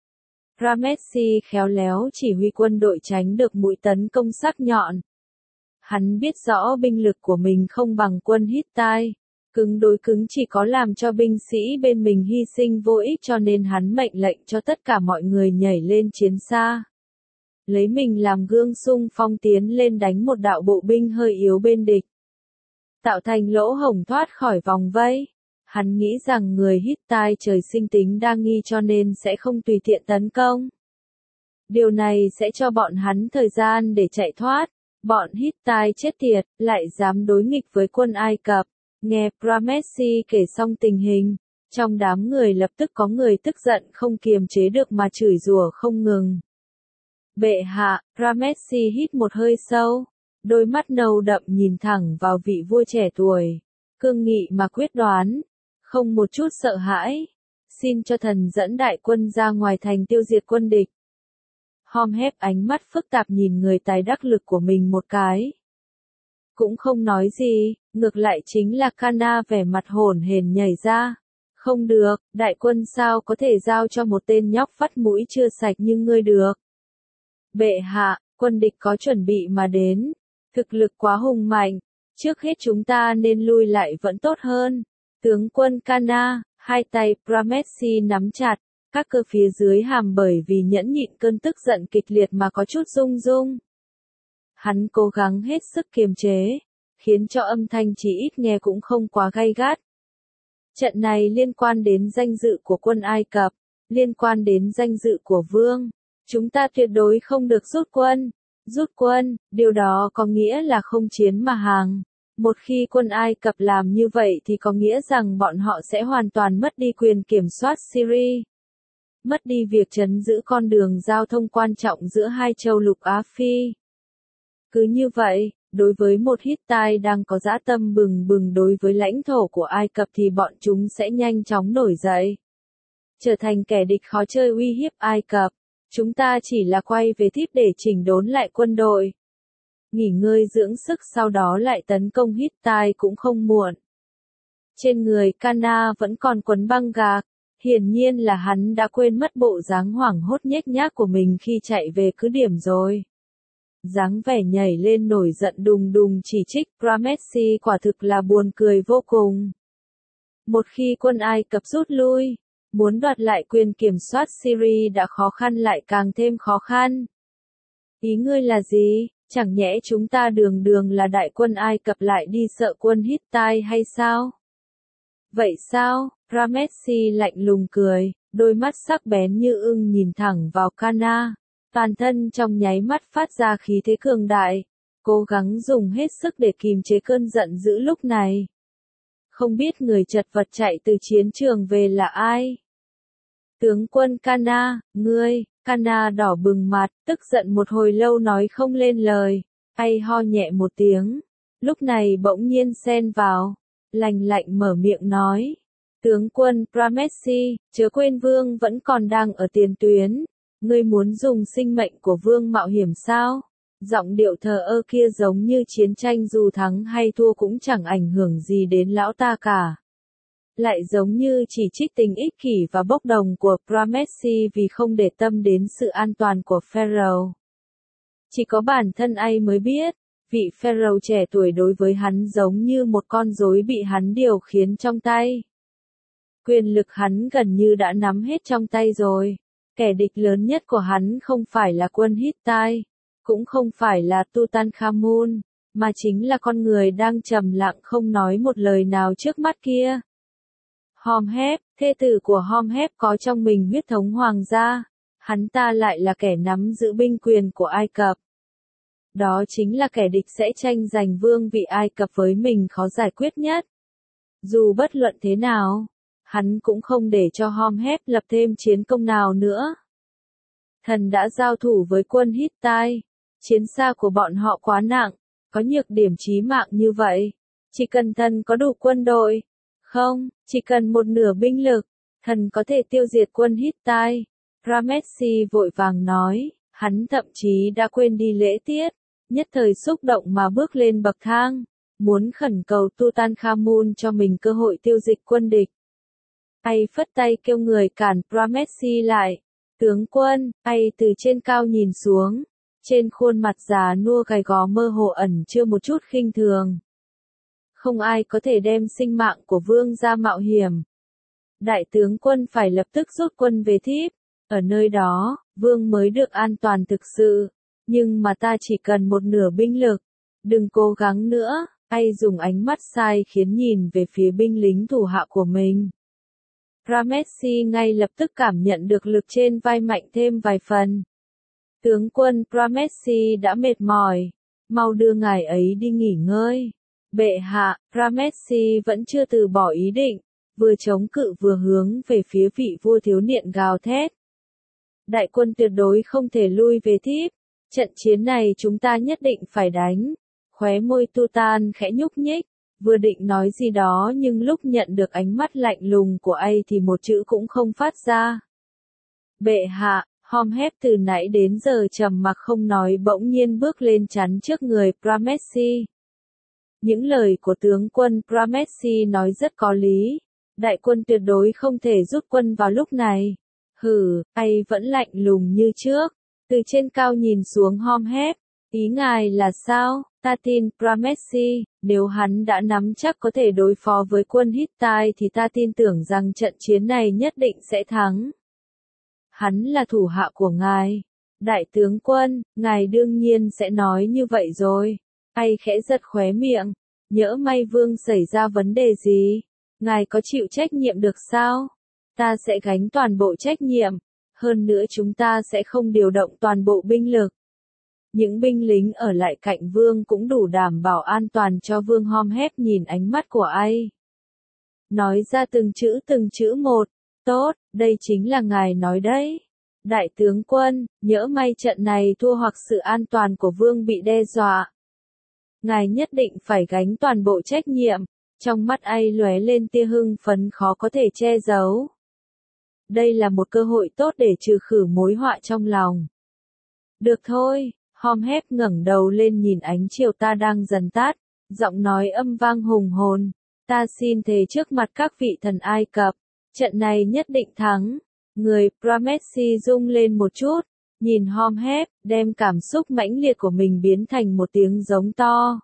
Pramessi khéo léo chỉ huy quân đội tránh được mũi tấn công sắc nhọn. Hắn biết rõ binh lực của mình không bằng quân Hittite. Cứng đối cứng chỉ có làm cho binh sĩ bên mình hy sinh vô ích cho nên hắn mệnh lệnh cho tất cả mọi người nhảy lên chiến xa. Lấy mình làm gương xung phong tiến lên đánh một đạo bộ binh hơi yếu bên địch. Tạo thành lỗ hổng thoát khỏi vòng vây. Hắn nghĩ rằng người Hittite trời sinh tính đa nghi cho nên sẽ không tùy tiện tấn công. Điều này sẽ cho bọn hắn thời gian để chạy thoát. Bọn Hittite chết tiệt, lại dám đối nghịch với quân Ai Cập. Nghe Pramessi kể xong tình hình, trong đám người lập tức có người tức giận không kiềm chế được mà chửi rủa không ngừng. Bệ hạ, Pramessi hít một hơi sâu, đôi mắt nâu đậm nhìn thẳng vào vị vua trẻ tuổi, cương nghị mà quyết đoán, không một chút sợ hãi. Xin cho thần dẫn đại quân ra ngoài thành tiêu diệt quân địch. Hormheb ánh mắt phức tạp nhìn người tài đắc lực của mình một cái. Cũng không nói gì, ngược lại chính là Kana vẻ mặt hổn hển nhảy ra. Không được, đại quân sao có thể giao cho một tên nhóc vắt mũi chưa sạch như ngươi được. Bệ hạ, quân địch có chuẩn bị mà đến. Thực lực quá hùng mạnh, trước hết chúng ta nên lui lại vẫn tốt hơn. Tướng quân Kana, hai tay Pramessi nắm chặt, các cơ phía dưới hàm bởi vì nhẫn nhịn cơn tức giận kịch liệt mà có chút rung rung. Hắn cố gắng hết sức kiềm chế, khiến cho âm thanh chỉ ít nghe cũng không quá gay gắt. Trận này liên quan đến danh dự của quân Ai Cập, Liên quan đến danh dự của vương, chúng ta tuyệt đối không được rút quân. Rút quân, điều đó có nghĩa là không chiến mà hàng. Một khi quân Ai Cập làm như vậy thì có nghĩa rằng bọn họ sẽ hoàn toàn mất đi quyền kiểm soát Syria. Mất đi việc trấn giữ con đường giao thông quan trọng giữa hai châu lục Á Phi. Cứ như vậy, đối với một Hittite đang có dã tâm bừng bừng đối với lãnh thổ của Ai Cập thì bọn chúng sẽ nhanh chóng nổi dậy. Trở thành kẻ địch khó chơi uy hiếp Ai Cập. Chúng ta chỉ là quay về Thíp để chỉnh đốn lại quân đội. Nghỉ ngơi dưỡng sức sau đó lại tấn công Hittite cũng không muộn. Trên người Cana vẫn còn quấn băng gạc. Hiển nhiên là hắn đã quên mất bộ dáng hoảng hốt nhếch nhác của mình khi chạy về cứ điểm rồi. Dáng vẻ nhảy lên nổi giận đùng đùng chỉ trích Ramessi quả thực là buồn cười vô cùng. Một khi quân Ai Cập rút lui, muốn đoạt lại quyền kiểm soát Syria đã khó khăn lại càng thêm khó khăn. Ý ngươi là gì? Chẳng nhẽ chúng ta đường đường là đại quân Ai Cập lại đi sợ quân Hittite hay sao? Vậy sao? Ramessi lạnh lùng cười, đôi mắt sắc bén như ưng nhìn thẳng vào Cana. Toàn thân trong nháy mắt phát ra khí thế cường đại, cố gắng dùng hết sức để kìm chế cơn giận dữ lúc này. Không biết người chật vật chạy từ chiến trường về là ai? Tướng quân Cana, ngươi, Cana đỏ bừng mặt, tức giận một hồi lâu nói không lên lời, hay ho nhẹ một tiếng. Lúc này bỗng nhiên xen vào, lạnh lạnh mở miệng nói. Tướng quân Ramessi, chớ quên vương vẫn còn đang ở tiền tuyến. Ngươi muốn dùng sinh mệnh của vương mạo hiểm sao? Giọng điệu thờ ơ kia giống như chiến tranh dù thắng hay thua cũng chẳng ảnh hưởng gì đến lão ta cả. Lại giống như chỉ trích tình ích kỷ và bốc đồng của Ramessi vì không để tâm đến sự an toàn của Pharaoh. Chỉ có bản thân ai mới biết, vị Pharaoh trẻ tuổi đối với hắn giống như một con rối bị hắn điều khiển trong tay. Quyền lực hắn gần như đã nắm hết trong tay rồi. Kẻ địch lớn nhất của hắn không phải là quân Hittite, cũng không phải là Tutankhamun, mà chính là con người đang trầm lặng không nói một lời nào trước mắt kia. Hormheb, thê tử của Hormheb có trong mình huyết thống hoàng gia, hắn ta lại là kẻ nắm giữ binh quyền của Ai Cập. Đó chính là kẻ địch sẽ tranh giành vương vị Ai Cập với mình khó giải quyết nhất. Dù bất luận thế nào, hắn cũng không để cho Hormheb lập thêm chiến công nào nữa. Thần đã giao thủ với quân Hittite, chiến xa của bọn họ quá nặng, có nhược điểm chí mạng như vậy. Chỉ cần thần có đủ quân đội, không, chỉ cần một nửa binh lực, thần có thể tiêu diệt quân Hittite. Ramessi vội vàng nói, hắn thậm chí đã quên đi lễ tiết, nhất thời xúc động mà bước lên bậc thang, muốn khẩn cầu Tutankhamun cho mình cơ hội tiêu diệt quân địch. Ai phất tay kêu người cản Ramessi lại. Tướng quân, ai từ trên cao nhìn xuống, trên khuôn mặt già nua gầy gò mơ hồ ẩn chưa một chút khinh thường. Không ai có thể đem sinh mạng của vương ra mạo hiểm. Đại tướng quân phải lập tức rút quân về Thíp, ở nơi đó, vương mới được an toàn thực sự. Nhưng mà ta chỉ cần một nửa binh lực, đừng cố gắng nữa. Ai dùng ánh mắt sai khiến nhìn về phía binh lính thủ hạ của mình. Ramessi ngay lập tức cảm nhận được lực trên vai mạnh thêm vài phần. Tướng quân Ramessi đã mệt mỏi, mau đưa ngài ấy đi nghỉ ngơi. Bệ hạ, Ramessi vẫn chưa từ bỏ ý định, vừa chống cự vừa hướng về phía vị vua thiếu niên gào thét. Đại quân tuyệt đối không thể lui về Thíp, trận chiến này chúng ta nhất định phải đánh. Khóe môi Tutan khẽ nhúc nhích, vừa định nói gì đó nhưng lúc nhận được ánh mắt lạnh lùng của ai thì một chữ cũng không phát ra. Bệ hạ, Hormheb từ nãy đến giờ trầm mặc không nói bỗng nhiên bước lên chắn trước người Ramessi. Những lời của tướng quân Ramessi nói rất có lý, đại quân tuyệt đối không thể rút quân vào lúc này. Hừ, ai vẫn lạnh lùng như trước, từ trên cao nhìn xuống Hormheb, ý ngài là sao? Ta tin Ramessi, nếu hắn đã nắm chắc có thể đối phó với quân Hittite thì ta tin tưởng rằng trận chiến này nhất định sẽ thắng. Hắn là thủ hạ của ngài. Đại tướng quân, ngài đương nhiên sẽ nói như vậy rồi. Ai khẽ giật khóe miệng, nhỡ may vương xảy ra vấn đề gì, ngài có chịu trách nhiệm được sao? Ta sẽ gánh toàn bộ trách nhiệm. Hơn nữa chúng ta sẽ không điều động toàn bộ binh lực. Những binh lính ở lại cạnh vương cũng đủ đảm bảo an toàn cho vương. Hormheb nhìn ánh mắt của ai. Nói ra từng chữ một. Tốt, đây chính là ngài nói đấy. Đại tướng quân, nhỡ may trận này thua hoặc sự an toàn của vương bị đe dọa. Ngài nhất định phải gánh toàn bộ trách nhiệm. Trong mắt ai lóe lên tia hưng phấn khó có thể che giấu. Đây là một cơ hội tốt để trừ khử mối họa trong lòng. Được thôi, Hormheb ngẩng đầu lên nhìn ánh chiều ta đang dần tắt, giọng nói âm vang hùng hồn. Ta xin thề trước mặt các vị thần Ai Cập, trận này nhất định thắng. Người Pramessi rung lên một chút, nhìn Hormheb, đem cảm xúc mãnh liệt của mình biến thành một tiếng giống to.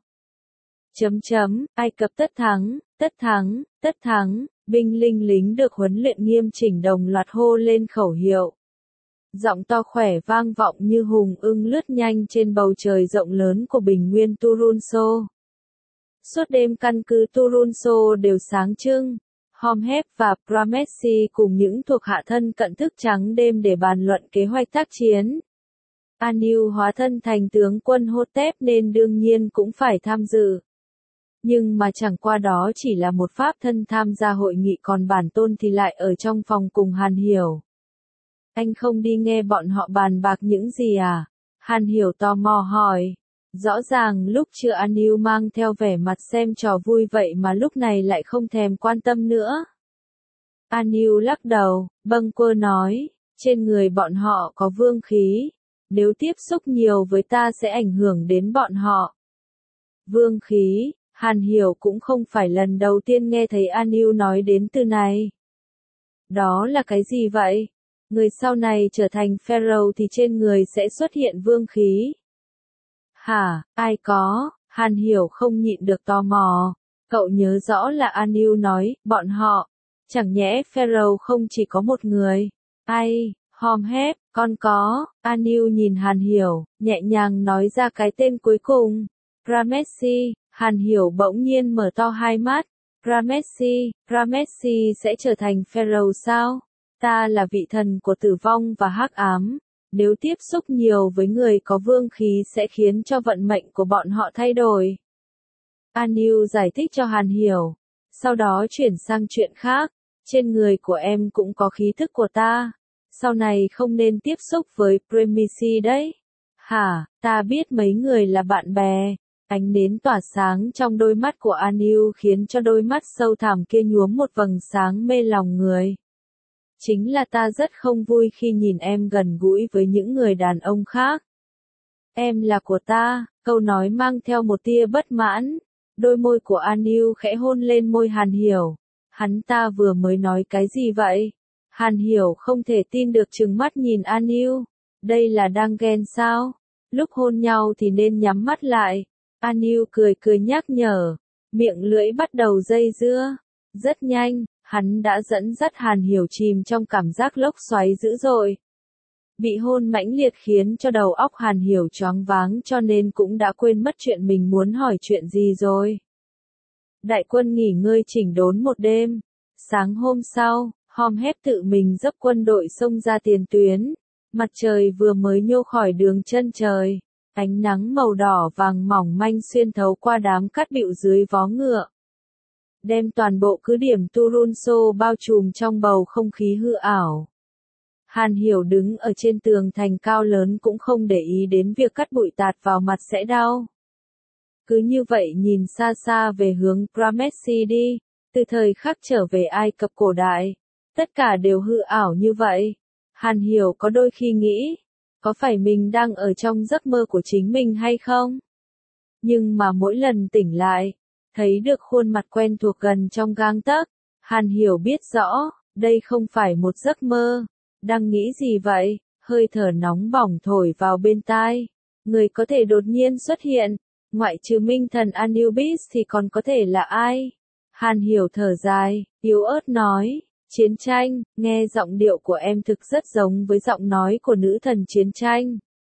Ai Cập tất thắng, tất thắng, tất thắng, binh lính được huấn luyện nghiêm chỉnh đồng loạt hô lên khẩu hiệu. Giọng to khỏe vang vọng như hùng ưng lướt nhanh trên bầu trời rộng lớn của bình nguyên Turunso. Suốt đêm căn cứ Turunso đều sáng trưng. Hormheb và Pramessi cùng những thuộc hạ thân cận thức trắng đêm để bàn luận kế hoạch tác chiến. Anu hóa thân thành tướng quân Hotep nên đương nhiên cũng phải tham dự. Nhưng mà chẳng qua đó chỉ là một pháp thân tham gia hội nghị, còn bản tôn thì lại ở trong phòng cùng Hàn Hiểu. Anh không đi nghe bọn họ bàn bạc những gì à? Hàn Hiểu tò mò hỏi. Rõ ràng lúc chưa Anu mang theo vẻ mặt xem trò vui vậy mà lúc này lại không thèm quan tâm nữa. Anu lắc đầu, bâng quơ nói, trên người bọn họ có vương khí, nếu tiếp xúc nhiều với ta sẽ ảnh hưởng đến bọn họ. Vương khí, Hàn Hiểu cũng không phải lần đầu tiên nghe thấy Anu nói đến từ này. Đó là cái gì vậy? Người sau này trở thành pharaoh thì trên người sẽ xuất hiện vương khí. Hả, ai có? Hàn Hiểu không nhịn được tò mò. Cậu nhớ rõ là Anu nói, bọn họ. Chẳng nhẽ pharaoh không chỉ có một người. Ai, Hormheb, con có. Anu nhìn Hàn Hiểu, nhẹ nhàng nói ra cái tên cuối cùng. Pramessi. Hàn Hiểu bỗng nhiên mở to hai mắt. Pramessi sẽ trở thành pharaoh sao? Ta là vị thần của tử vong và hắc ám. Nếu tiếp xúc nhiều với người có vương khí sẽ khiến cho vận mệnh của bọn họ thay đổi. Anu giải thích cho Hàn Hiểu. Sau đó chuyển sang chuyện khác. Trên người của em cũng có khí thức của ta. Sau này không nên tiếp xúc với Pramessi đấy. Hả, ta biết mấy người là bạn bè. Ánh nến tỏa sáng trong đôi mắt của Anu khiến cho đôi mắt sâu thẳm kia nhuốm một vầng sáng mê lòng người. Chính là ta rất không vui khi nhìn em gần gũi với những người đàn ông khác. Em là của ta, câu nói mang theo một tia bất mãn. Đôi môi của Anu khẽ hôn lên môi Hàn Hiểu. Hắn ta vừa mới nói cái gì vậy? Hàn Hiểu không thể tin được trừng mắt nhìn Anu. Đây là đang ghen sao? Lúc hôn nhau thì nên nhắm mắt lại. Anu cười nhắc nhở. Miệng lưỡi bắt đầu dây dưa. Rất nhanh, hắn đã dẫn dắt Hàn Hiểu chìm trong cảm giác lốc xoáy dữ dội. Bị hôn mãnh liệt khiến cho đầu óc Hàn Hiểu choáng váng cho nên cũng đã quên mất chuyện mình muốn hỏi chuyện gì rồi. Đại quân nghỉ ngơi chỉnh đốn một đêm. Sáng hôm sau, Hormheb tự mình dốc quân đội xông ra tiền tuyến. Mặt trời vừa mới nhô khỏi đường chân trời. Ánh nắng màu đỏ vàng mỏng manh xuyên thấu qua đám cát bụi dưới vó ngựa. Đem toàn bộ cứ điểm Turunso bao trùm trong bầu không khí hư ảo. Hàn Hiểu đứng ở trên tường thành cao lớn cũng không để ý đến việc cát bụi tạt vào mặt sẽ đau. Cứ như vậy nhìn xa xa về hướng Pramessi đi, từ thời khắc trở về Ai Cập cổ đại. Tất cả đều hư ảo như vậy. Hàn Hiểu có đôi khi nghĩ, có phải mình đang ở trong giấc mơ của chính mình hay không? Nhưng mà mỗi lần tỉnh lại, thấy được khuôn mặt quen thuộc gần trong gang tấc, Hàn Hiểu biết rõ, đây không phải một giấc mơ. Đang nghĩ gì vậy? Hơi thở nóng bỏng thổi vào bên tai. Người có thể đột nhiên xuất hiện, ngoại trừ minh thần Anubis thì còn có thể là ai? Hàn Hiểu thở dài, yếu ớt nói, chiến tranh, nghe giọng điệu của em thực rất giống với giọng nói của nữ thần chiến tranh.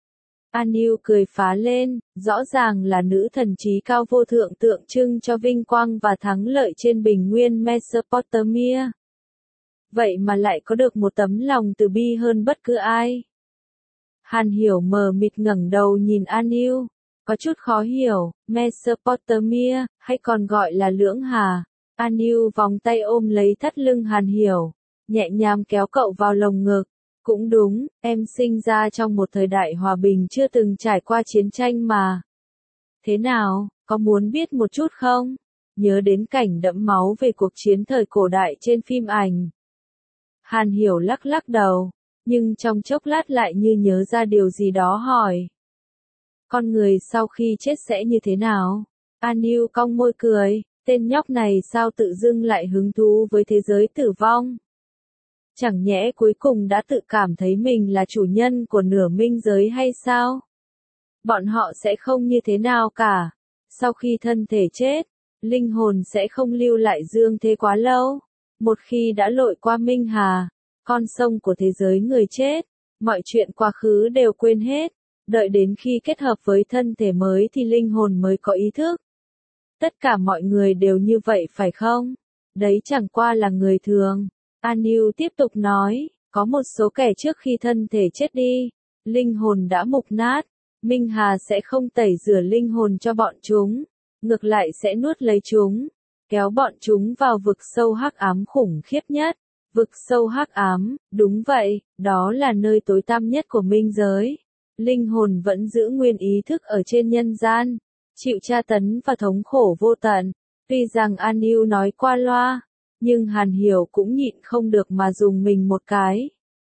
Anu cười phá lên, rõ ràng là nữ thần trí cao vô thượng tượng trưng cho vinh quang và thắng lợi trên bình nguyên Mesopotamia. vậy mà lại có được một tấm lòng từ bi hơn bất cứ ai. Hàn Hiểu mờ mịt ngẩng đầu nhìn An Yêu, có chút khó hiểu, Mesopotamia, hay còn gọi là Lưỡng Hà. An Yêu vòng tay ôm lấy thắt lưng Hàn Hiểu, nhẹ nhàng kéo cậu vào lồng ngực. Cũng đúng, em sinh ra trong một thời đại hòa bình chưa từng trải qua chiến tranh mà. Thế nào, có muốn biết một chút không? Nhớ đến cảnh đẫm máu về cuộc chiến thời cổ đại trên phim ảnh. Hàn Hiểu lắc lắc đầu, nhưng trong chốc lát lại như nhớ ra điều gì đó hỏi. Con người sau khi chết sẽ như thế nào? An Yêu cong môi cười, tên nhóc này sao tự dưng lại hứng thú với thế giới tử vong? Chẳng nhẽ cuối cùng đã tự cảm thấy mình là chủ nhân của nửa minh giới hay sao? Bọn họ sẽ không như thế nào cả. Sau khi thân thể chết, linh hồn sẽ không lưu lại dương thế quá lâu. Một khi đã lội qua Minh Hà, con sông của thế giới người chết, mọi chuyện quá khứ đều quên hết. Đợi đến khi kết hợp với thân thể mới thì linh hồn mới có ý thức. Tất cả mọi người đều như vậy phải không? Đấy chẳng qua là người thường. An Yêu tiếp tục nói, có một số kẻ trước khi thân thể chết đi, linh hồn đã mục nát, Minh Hà sẽ không tẩy rửa linh hồn cho bọn chúng, ngược lại sẽ nuốt lấy chúng, kéo bọn chúng vào vực sâu hắc ám khủng khiếp nhất. Vực sâu hắc ám, đúng vậy, đó là nơi tối tăm nhất của minh giới. Linh hồn vẫn giữ nguyên ý thức ở trên nhân gian, chịu tra tấn và thống khổ vô tận. Tuy rằng An Yêu nói qua loa, nhưng Hàn Hiểu cũng nhịn không được mà dùng mình một cái.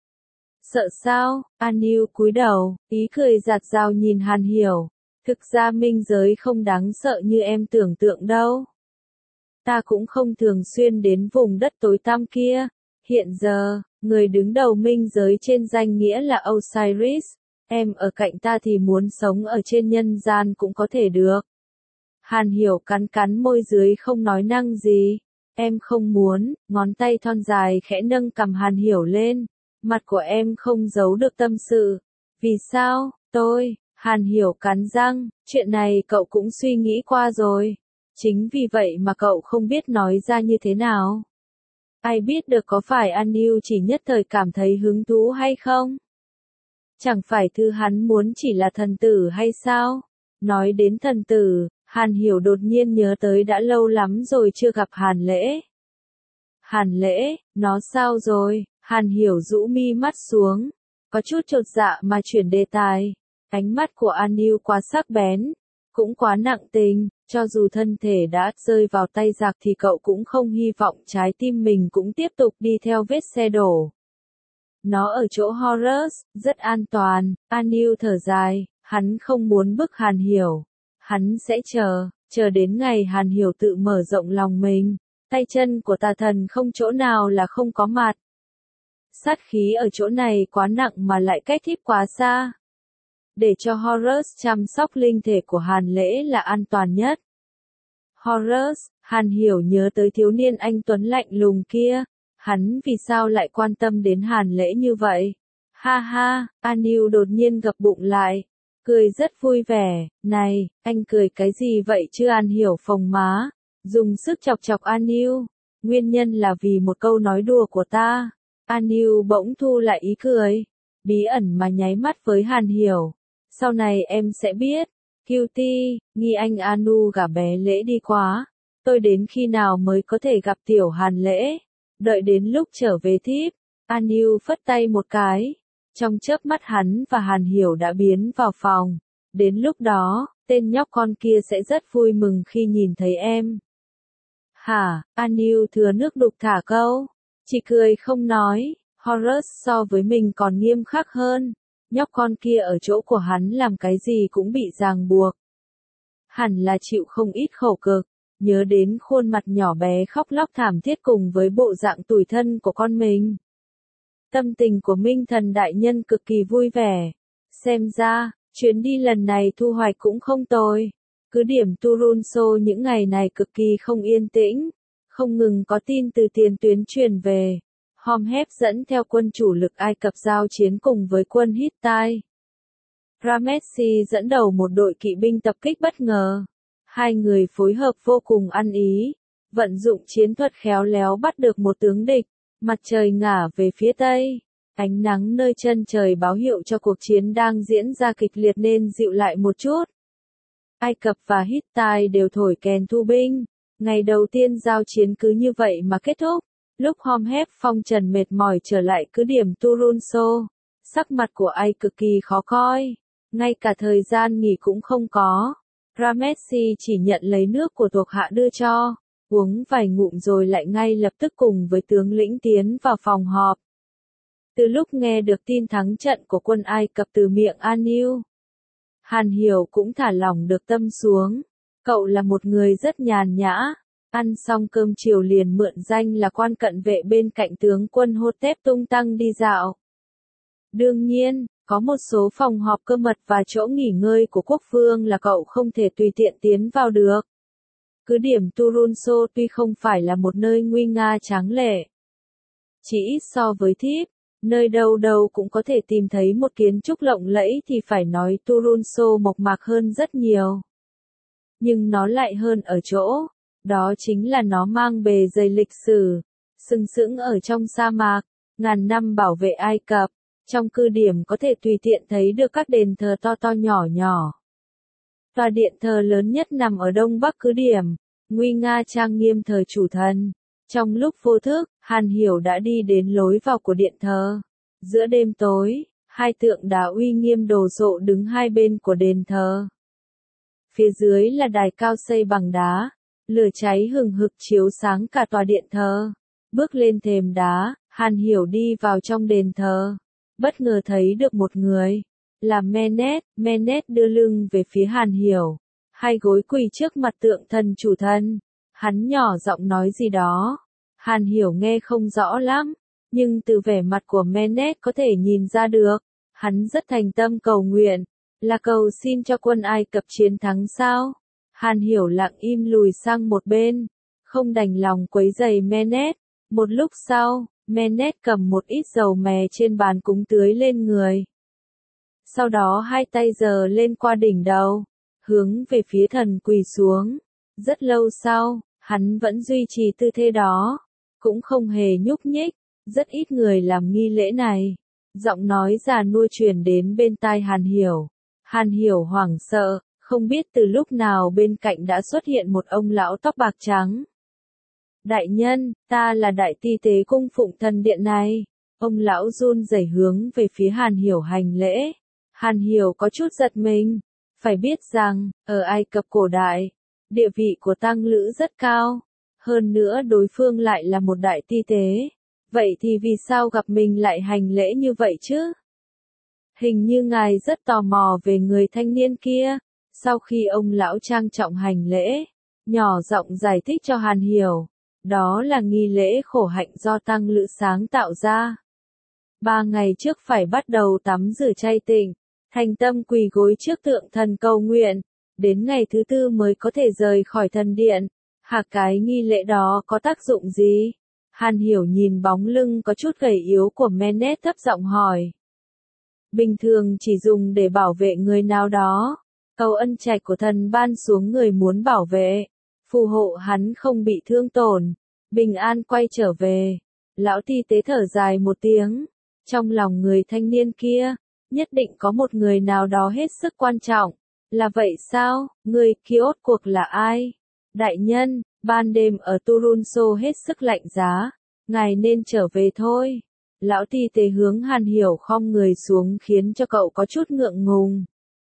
Sợ sao? An Yêu cúi đầu, ý cười giạt dao nhìn Hàn Hiểu. Thực ra minh giới không đáng sợ như em tưởng tượng đâu. Ta cũng không thường xuyên đến vùng đất tối tăm kia. Hiện giờ, người đứng đầu minh giới trên danh nghĩa là Osiris. Em ở cạnh ta thì muốn sống ở trên nhân gian cũng có thể được. Hàn Hiểu cắn cắn môi dưới không nói năng gì. Em không muốn, ngón tay thon dài khẽ nâng cằm Hàn Hiểu lên. Mặt của em không giấu được tâm sự. Vì sao, Hàn Hiểu cắn răng, chuyện này cậu cũng suy nghĩ qua rồi. Chính vì vậy mà cậu không biết nói ra như thế nào. Ai biết được có phải An Yêu chỉ nhất thời cảm thấy hứng thú hay không? Chẳng phải thứ hắn muốn chỉ là thần tử hay sao? Nói đến thần tử, Hàn Hiểu đột nhiên nhớ tới đã lâu lắm rồi chưa gặp Hàn Lễ. Hàn Lễ, nó sao rồi? Hàn Hiểu rũ mi mắt xuống, có chút chột dạ mà chuyển đề tài. Ánh mắt của An Yêu quá sắc bén, cũng quá nặng tình, cho dù thân thể đã rơi vào tay giặc thì cậu cũng không hy vọng trái tim mình cũng tiếp tục đi theo vết xe đổ. Nó ở chỗ Horus, rất an toàn. An Yêu thở dài, hắn không muốn bức Hàn Hiểu. Hắn sẽ chờ đến ngày Hàn Hiểu tự mở rộng lòng mình. Tay chân của tà thần không chỗ nào là không có mặt. Sát khí ở chỗ này quá nặng mà lại cách thiếp quá xa. Để cho Horus chăm sóc linh thể của Hàn Lễ là an toàn nhất. Horus, Hàn Hiểu nhớ tới thiếu niên anh tuấn lạnh lùng kia. Hắn vì sao lại quan tâm đến Hàn Lễ như vậy? Ha ha, An Yêu đột nhiên gập bụng lại. Cười rất vui vẻ, này, anh cười cái gì vậy chứ? An Hiểu phồng má, dùng sức chọc chọc An Yêu. Nguyên nhân là vì một câu nói đùa của ta. An Yêu bỗng thu lại ý cười, bí ẩn mà nháy mắt với Hàn Hiểu. Sau này em sẽ biết. Cutie, nghi anh Anu gả bé Lễ đi quá. Tôi đến khi nào mới có thể gặp tiểu Hàn Lễ? Đợi đến lúc trở về thiếp. An Yêu phất tay một cái. Trong chớp mắt hắn và Hàn Hiểu đã biến vào phòng. Đến lúc đó, tên nhóc con kia sẽ rất vui mừng khi nhìn thấy em. Hả? An Yêu thừa nước đục thả câu. Chỉ cười không nói. Horus so với mình còn nghiêm khắc hơn. Nhóc con kia ở chỗ của hắn làm cái gì cũng bị ràng buộc. Hẳn là chịu không ít khổ cực. Nhớ đến khuôn mặt nhỏ bé khóc lóc thảm thiết cùng với bộ dạng tủi thân của con mình. Tâm tình của Minh Thần đại nhân cực kỳ vui vẻ. Xem ra, chuyến đi lần này thu hoạch cũng không tồi. Cứ điểm Turunso những ngày này cực kỳ không yên tĩnh. Không ngừng có tin từ tiền tuyến truyền về. Hormheb dẫn theo quân chủ lực Ai Cập giao chiến cùng với quân Hittite. Ramesses dẫn đầu một đội kỵ binh tập kích bất ngờ. Hai người phối hợp vô cùng ăn ý, vận dụng chiến thuật khéo léo bắt được một tướng địch. Mặt trời ngả về phía tây. Ánh nắng nơi chân trời báo hiệu cho cuộc chiến đang diễn ra kịch liệt nên dịu lại một chút. Ai Cập và Hittite đều thổi kèn thu binh. Ngày đầu tiên giao chiến cứ như vậy mà kết thúc. Lúc Hormuzd phong trần mệt mỏi trở lại cứ điểm Turunso, sắc mặt của Ai cực kỳ khó coi. Ngay cả thời gian nghỉ cũng không có. Ramessi chỉ nhận lấy nước của thuộc hạ đưa cho, uống vài ngụm rồi lại ngay lập tức cùng với tướng lĩnh tiến vào phòng họp. Từ lúc nghe được tin thắng trận của quân Ai Cập từ miệng Aniu, Hàn Hiểu cũng thả lỏng được tâm xuống. Cậu là một người rất nhàn nhã, ăn xong cơm chiều liền mượn danh là quan cận vệ bên cạnh tướng quân Hotep tung tăng đi dạo. Đương nhiên, có một số phòng họp cơ mật và chỗ nghỉ ngơi của quốc vương là cậu không thể tùy tiện tiến vào được. Cứ điểm Turunso tuy không phải là một nơi nguy nga tráng lệ, chỉ ít so với Thíp, nơi đâu đâu cũng có thể tìm thấy một kiến trúc lộng lẫy thì phải nói Turunso mộc mạc hơn rất nhiều. Nhưng nó lại hơn ở chỗ, đó chính là nó mang bề dày lịch sử, sừng sững ở trong sa mạc, ngàn năm bảo vệ Ai Cập. Trong cứ điểm có thể tùy tiện thấy được các đền thờ to to nhỏ nhỏ. Tòa điện thờ lớn nhất nằm ở đông bắc cứ điểm, nguy nga trang nghiêm thờ chủ thần. Trong lúc vô thức, Hàn Hiểu đã đi đến lối vào của điện thờ. Giữa đêm tối, hai tượng đá uy nghiêm đồ sộ đứng hai bên của đền thờ. Phía dưới là đài cao xây bằng đá, lửa cháy hừng hực chiếu sáng cả tòa điện thờ. Bước lên thềm đá, Hàn Hiểu đi vào trong đền thờ. Bất ngờ thấy được một người, là Menet đưa lưng về phía Hàn Hiểu, hai gối quỳ trước mặt tượng thần chủ thân. Hắn nhỏ giọng nói gì đó, Hàn Hiểu nghe không rõ lắm, nhưng từ vẻ mặt của Menet có thể nhìn ra được, hắn rất thành tâm cầu nguyện, là cầu xin cho quân Ai Cập chiến thắng sao. Hàn Hiểu lặng im lùi sang một bên, không đành lòng quấy rầy Menet. Một lúc sau, Menet cầm một ít dầu mè trên bàn cúng tưới lên người. Sau đó hai tay giơ lên qua đỉnh đầu, hướng về phía thần quỳ xuống. Rất lâu sau, hắn vẫn duy trì tư thế đó, cũng không hề nhúc nhích. Rất ít người làm nghi lễ này. Giọng nói già nua truyền đến bên tai Hàn Hiểu. Hàn Hiểu hoảng sợ, không biết từ lúc nào bên cạnh đã xuất hiện một ông lão tóc bạc trắng. Đại nhân, ta là đại ti tế cung phụng thần điện này. Ông lão run rẩy hướng về phía Hàn Hiểu hành lễ. Hàn Hiểu có chút giật mình. Phải biết rằng, ở Ai Cập cổ đại, địa vị của tăng lữ rất cao. Hơn nữa đối phương lại là một đại ti tế. Vậy thì vì sao gặp mình lại hành lễ như vậy chứ? Hình như ngài rất tò mò về người thanh niên kia. Sau khi ông lão trang trọng hành lễ, nhỏ giọng giải thích cho Hàn Hiểu. Đó là nghi lễ khổ hạnh do tăng lữ sáng tạo ra. 3 ngày trước phải bắt đầu tắm rửa chay tịnh, thành tâm quỳ gối trước tượng thần cầu nguyện, đến ngày thứ 4 mới có thể rời khỏi thần điện. Hả, cái nghi lễ đó có tác dụng gì? Hàn Hiểu nhìn bóng lưng có chút gầy yếu của Menet thấp giọng hỏi. Bình thường chỉ dùng để bảo vệ người nào đó. Cầu ân trạch của thần ban xuống người muốn bảo vệ, phù hộ hắn không bị thương tổn, bình an quay trở về. Lão ti tế thở dài một tiếng. Trong lòng người thanh niên kia, nhất định có một người nào đó hết sức quan trọng. Là vậy sao? Người kia rốt cuộc là ai? Đại nhân, ban đêm ở Turunso hết sức lạnh giá, ngài nên trở về thôi. Lão ti tế hướng Hàn Hiểu khom người xuống khiến cho cậu có chút ngượng ngùng.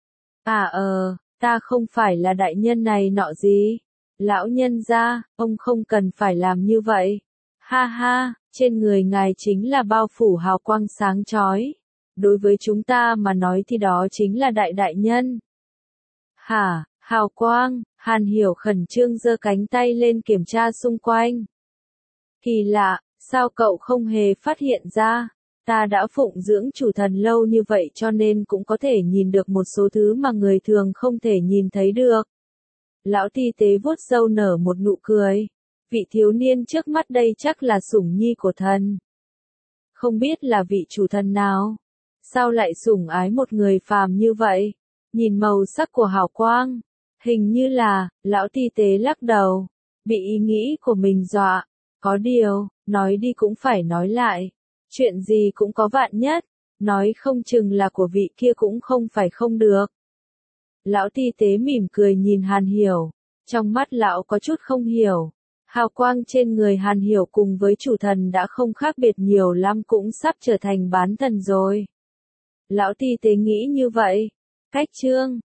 Ta không phải là đại nhân này nọ gì. Lão nhân gia, ông không cần phải làm như vậy. Ha ha, trên người ngài chính là bao phủ hào quang sáng chói. Đối với chúng ta mà nói thì đó chính là đại nhân. Hả, hào quang? Hàn Hiểu khẩn trương giơ cánh tay lên kiểm tra xung quanh. Kỳ lạ, sao cậu không hề phát hiện ra? Ta đã phụng dưỡng chủ thần lâu như vậy cho nên cũng có thể nhìn được một số thứ mà người thường không thể nhìn thấy được. Lão ti tế vuốt râu nở một nụ cười. Vị thiếu niên trước mắt đây chắc là sủng nhi của thần. Không biết là vị chủ thần nào? Sao lại sủng ái một người phàm như vậy? Nhìn màu sắc của hào quang, hình như là, lão ti tế lắc đầu, bị ý nghĩ của mình dọa. Có điều, nói đi cũng phải nói lại. Chuyện gì cũng có vạn nhất, nói không chừng là của vị kia cũng không phải không được. Lão ti tế mỉm cười nhìn Hàn Hiểu, trong mắt lão có chút không hiểu. Hào quang trên người Hàn Hiểu cùng với chủ thần đã không khác biệt nhiều lắm, cũng sắp trở thành bán thần rồi. Lão ti tế nghĩ như vậy. Cách chương